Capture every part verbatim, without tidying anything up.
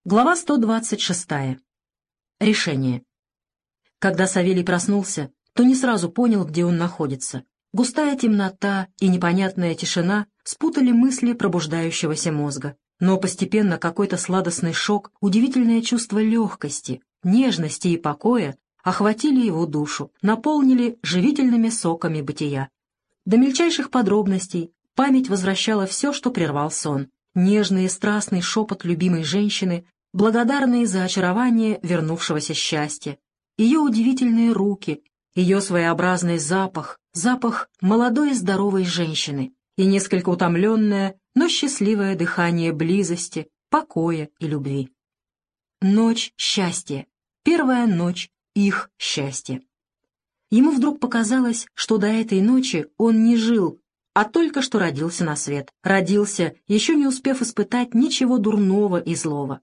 Глава сто двадцать шесть. Решение. Когда Савелий проснулся, то не сразу понял, где он находится. Густая темнота и непонятная тишина спутали мысли пробуждающегося мозга. Но постепенно какой-то сладостный шок, удивительное чувство легкости, нежности и покоя охватили его душу, наполнили живительными соками бытия. До мельчайших подробностей память возвращала все, что прервал сон. Нежный и страстный шепот любимой женщины, благодарные за очарование вернувшегося счастья, ее удивительные руки, ее своеобразный запах, запах молодой и здоровой женщины и несколько утомленное, но счастливое дыхание близости, покоя и любви. Ночь счастья, первая ночь их счастья. Ему вдруг показалось, что до этой ночи он не жил, а только что родился на свет, родился, еще не успев испытать ничего дурного и злого.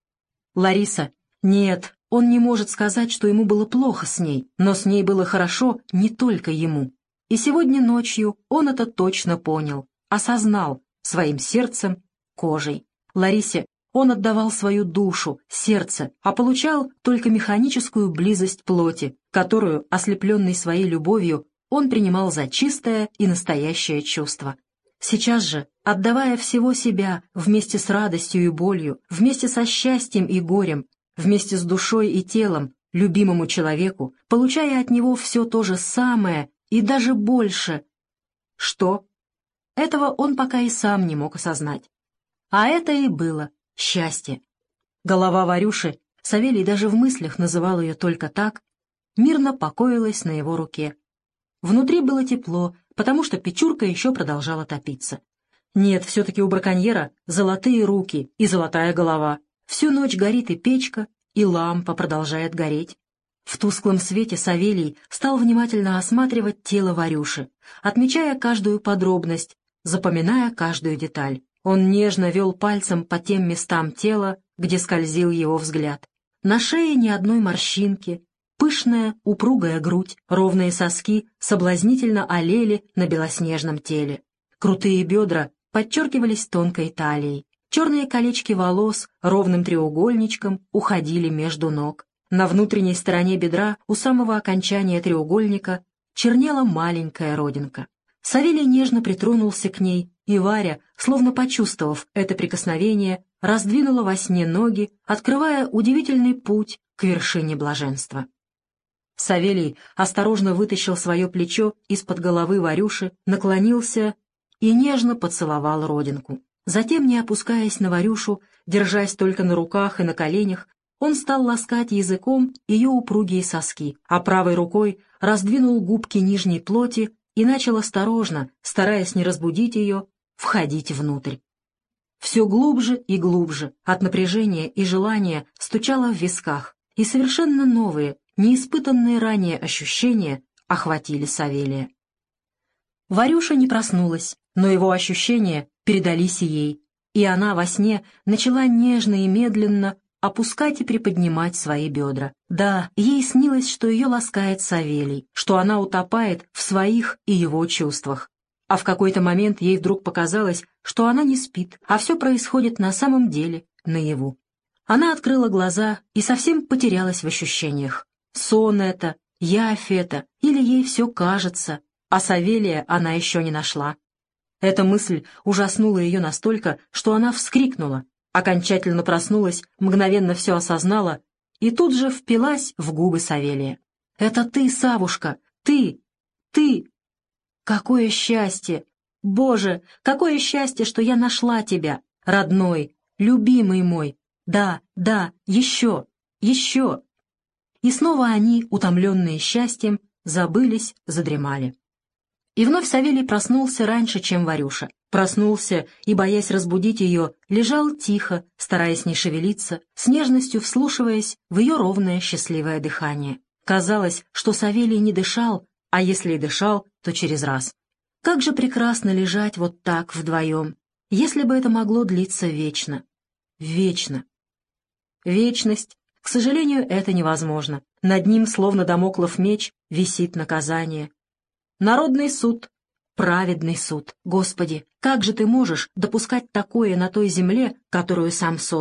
Лариса. Нет, он не может сказать, что ему было плохо с ней, но с ней было хорошо не только ему. И сегодня ночью он это точно понял, осознал своим сердцем, кожей. Ларисе он отдавал свою душу, сердце, а получал только механическую близость плоти, которую, ослепленный своей любовью, он принимал за чистое и настоящее чувство. Сейчас же, отдавая всего себя вместе с радостью и болью, вместе со счастьем и горем, вместе с душой и телом, любимому человеку, получая от него все то же самое и даже больше. Что? Этого он пока и сам не мог осознать. А это и было счастье. Голова Варюши, Савелий даже в мыслях называл ее только так, мирно покоилась на его руке. Внутри было тепло, потому что печурка еще продолжала топиться. Нет, все-таки у браконьера золотые руки и золотая голова. Всю ночь горит и печка, и лампа продолжает гореть. В тусклом свете Савелий стал внимательно осматривать тело Варюши, отмечая каждую подробность, запоминая каждую деталь. Он нежно вел пальцем по тем местам тела, где скользил его взгляд. На шее ни одной морщинки, пышная, упругая грудь, ровные соски соблазнительно олели на белоснежном теле. Крутые бедра подчеркивались тонкой талией. Черные колечки волос ровным треугольничком уходили между ног. На внутренней стороне бедра у самого окончания треугольника чернела маленькая родинка. Савелий нежно притронулся к ней, и Варя, словно почувствовав это прикосновение, раздвинула во сне ноги, открывая удивительный путь к вершине блаженства. Савелий осторожно вытащил свое плечо из-под головы Варюши, наклонился и нежно поцеловал родинку. Затем, не опускаясь на Варюшу, держась только на руках и на коленях, он стал ласкать языком ее упругие соски, а правой рукой раздвинул губки нижней плоти и начал осторожно, стараясь не разбудить ее, входить внутрь. Все глубже и глубже от напряжения и желания стучало в висках, и совершенно новые, неиспытанные ранее ощущения охватили Савелия. Варюша не проснулась, но его ощущения передались ей, и она во сне начала нежно и медленно опускать и приподнимать свои бедра. Да, ей снилось, что ее ласкает Савелий, что она утопает в своих и его чувствах. А в какой-то момент ей вдруг показалось, что она не спит, а все происходит на самом деле, наяву. Она открыла глаза и совсем потерялась в ощущениях. Сон это, явь это, или ей все кажется, а Савелия она еще не нашла. Эта мысль ужаснула ее настолько, что она вскрикнула, окончательно проснулась, мгновенно все осознала и тут же впилась в губы Савелия. «Это ты, Савушка, ты, ты! Какое счастье! Боже, какое счастье, что я нашла тебя, родной, любимый мой! Да, да, еще, еще!» И снова они, утомленные счастьем, забылись, задремали. И вновь Савелий проснулся раньше, чем Варюша. Проснулся и, боясь разбудить ее, лежал тихо, стараясь не шевелиться, с нежностью вслушиваясь в ее ровное счастливое дыхание. Казалось, что Савелий не дышал, а если и дышал, то через раз. Как же прекрасно лежать вот так вдвоем, если бы это могло длиться вечно. Вечно. Вечность. К сожалению, это невозможно. Над ним, словно дамоклов меч, висит наказание. Народный суд, праведный суд. Господи, как же ты можешь допускать такое на той земле, которую сам создал?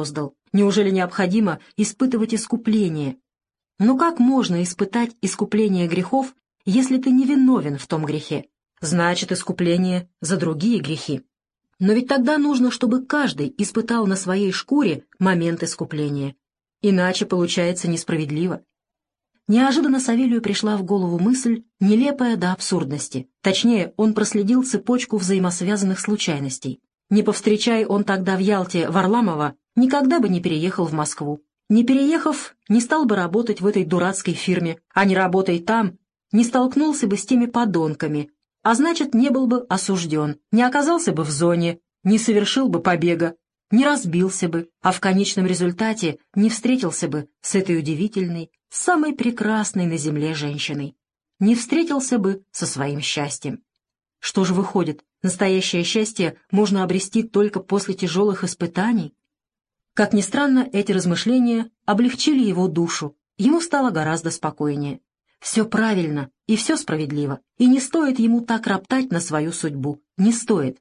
Неужели необходимо испытывать искупление? Но как можно испытать искупление грехов, если ты не виновен в том грехе? Значит, искупление за другие грехи. Но ведь тогда нужно, чтобы каждый испытал на своей шкуре момент искупления. Иначе получается несправедливо. Неожиданно Савелию пришла в голову мысль, нелепая до абсурдности. Точнее, он проследил цепочку взаимосвязанных случайностей. Не повстречай он тогда в Ялте Варламова, никогда бы не переехал в Москву. Не переехав, не стал бы работать в этой дурацкой фирме, а не работая там, не столкнулся бы с теми подонками, а значит, не был бы осужден, не оказался бы в зоне, не совершил бы побега, не разбился бы, а в конечном результате не встретился бы с этой удивительной, самой прекрасной на земле женщиной, не встретился бы со своим счастьем. Что же выходит, настоящее счастье можно обрести только после тяжелых испытаний? Как ни странно, эти размышления облегчили его душу, ему стало гораздо спокойнее. Все правильно и все справедливо, и не стоит ему так роптать на свою судьбу, не стоит.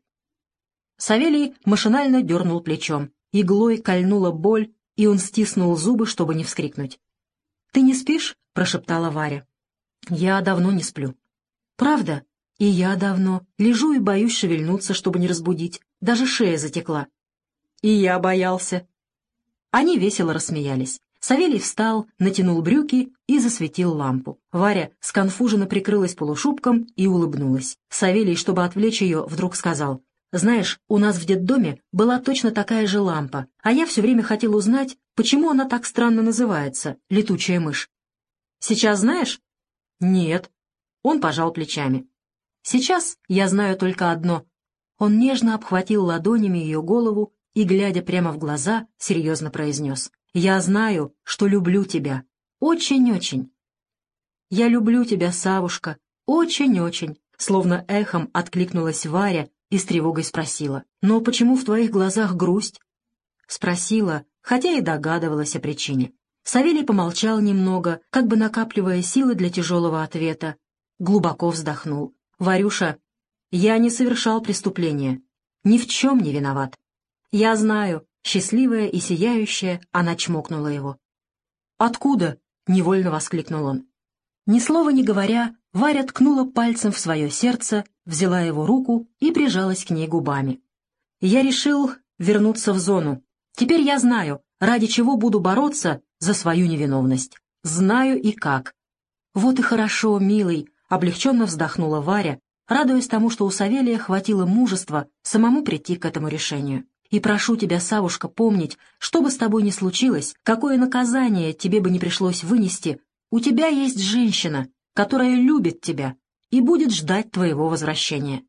Савелий машинально дернул плечом, иглой кольнула боль, и он стиснул зубы, чтобы не вскрикнуть. «Ты не спишь?» — прошептала Варя. «Я давно не сплю». «Правда? И я давно. Лежу и боюсь шевельнуться, чтобы не разбудить. Даже шея затекла». «И я боялся». Они весело рассмеялись. Савелий встал, натянул брюки и засветил лампу. Варя сконфуженно прикрылась полушубком и улыбнулась. Савелий, чтобы отвлечь ее, вдруг сказал: «Знаешь, у нас в детдоме была точно такая же лампа, а я все время хотел узнать, почему она так странно называется, летучая мышь». «Сейчас знаешь?» «Нет». Он пожал плечами. «Сейчас я знаю только одно». Он нежно обхватил ладонями ее голову и, глядя прямо в глаза, серьезно произнес: «Я знаю, что люблю тебя. Очень-очень». «Я люблю тебя, Савушка, очень-очень», словно эхом откликнулась Варя и с тревогой спросила: «Но почему в твоих глазах грусть?» Спросила, хотя и догадывалась о причине. Савелий помолчал немного, как бы накапливая силы для тяжелого ответа. Глубоко вздохнул. «Варюша, я не совершал преступления. Ни в чем не виноват». «Я знаю», — счастливая и сияющая, она чмокнула его. «Откуда?» — невольно воскликнул он. Ни слова не говоря, Варя ткнула пальцем в свое сердце, взяла его руку и прижалась к ней губами. «Я решил вернуться в зону. Теперь я знаю, ради чего буду бороться за свою невиновность. Знаю и как». «Вот и хорошо, милый», — облегченно вздохнула Варя, радуясь тому, что у Савелия хватило мужества самому прийти к этому решению. «И прошу тебя, Савушка, помнить, что бы с тобой ни случилось, какое наказание тебе бы не пришлось вынести, у тебя есть женщина, которая любит тебя и будет ждать твоего возвращения».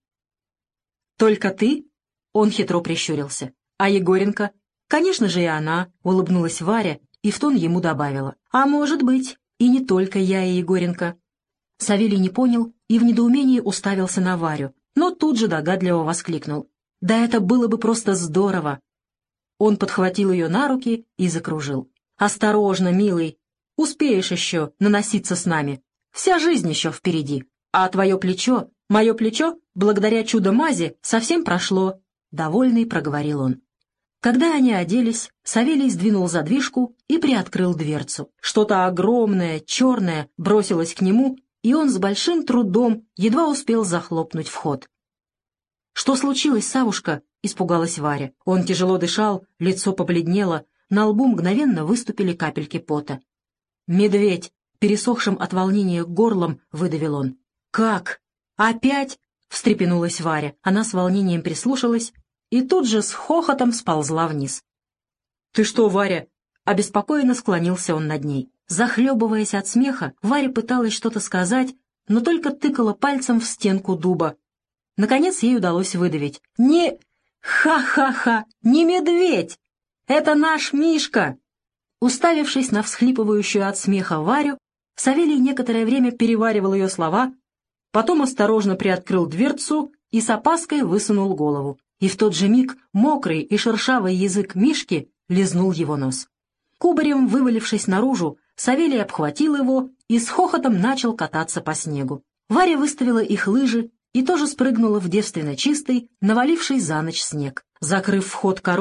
«Только ты?» — он хитро прищурился. «А Егоренко?» «Конечно же и она», — улыбнулась Варя и в тон ему добавила: «А может быть, и не только я и Егоренко». Савелий не понял и в недоумении уставился на Варю, но тут же догадливо воскликнул: «Да это было бы просто здорово!» Он подхватил ее на руки и закружил. «Осторожно, милый, успеешь еще наноситься с нами. Вся жизнь еще впереди. А твое плечо, мое плечо, благодаря чудо-мази, совсем прошло», — довольный проговорил он. Когда они оделись, Савелий сдвинул задвижку и приоткрыл дверцу. Что-то огромное, черное бросилось к нему, и он с большим трудом едва успел захлопнуть вход. «Что случилось, Савушка?» — испугалась Варя. Он тяжело дышал, лицо побледнело, на лбу мгновенно выступили капельки пота. «Медведь!» — пересохшим от волнения горлом выдавил он. «Как? Опять?» — встрепенулась Варя. Она с волнением прислушалась и тут же с хохотом сползла вниз. «Ты что, Варя?» — обеспокоенно склонился он над ней. Захлебываясь от смеха, Варя пыталась что-то сказать, но только тыкала пальцем в стенку дуба. Наконец ей удалось выдавить: «Не... Ха-ха-ха! Не медведь! Это наш Мишка!» Уставившись на всхлипывающую от смеха Варю, Савелий некоторое время переваривал ее слова, потом осторожно приоткрыл дверцу и с опаской высунул голову. И в тот же миг мокрый и шершавый язык Мишки лизнул его нос. Кубарем вывалившись наружу, Савелий обхватил его и с хохотом начал кататься по снегу. Варя выставила их лыжи и тоже спрыгнула в девственно чистый, наваливший за ночь снег. Закрыв вход корой,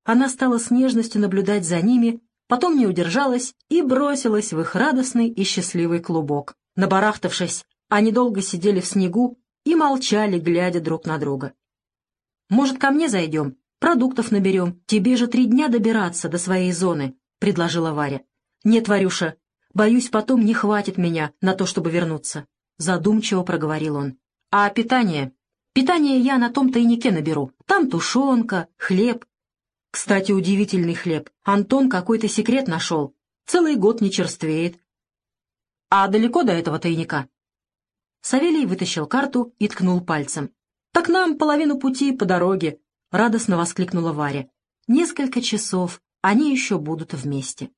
Она стала с нежностью наблюдать за ними, потом не удержалась и бросилась в их радостный и счастливый клубок. Набарахтавшись, они долго сидели в снегу и молчали, глядя друг на друга. «Может, ко мне зайдем? Продуктов наберем. Тебе же три дня добираться до своей зоны», — предложила Варя. «Нет, Варюша, боюсь, потом не хватит меня на то, чтобы вернуться», — задумчиво проговорил он. «А питание? Питание я на том тайнике наберу. Там тушенка, хлеб. Кстати, удивительный хлеб. Антон какой-то секрет нашел. Целый год не черствеет. А далеко до этого тайника?» Савелий вытащил карту и ткнул пальцем. «Так нам половину пути по дороге», — радостно воскликнула Варя. «Несколько часов они еще будут вместе».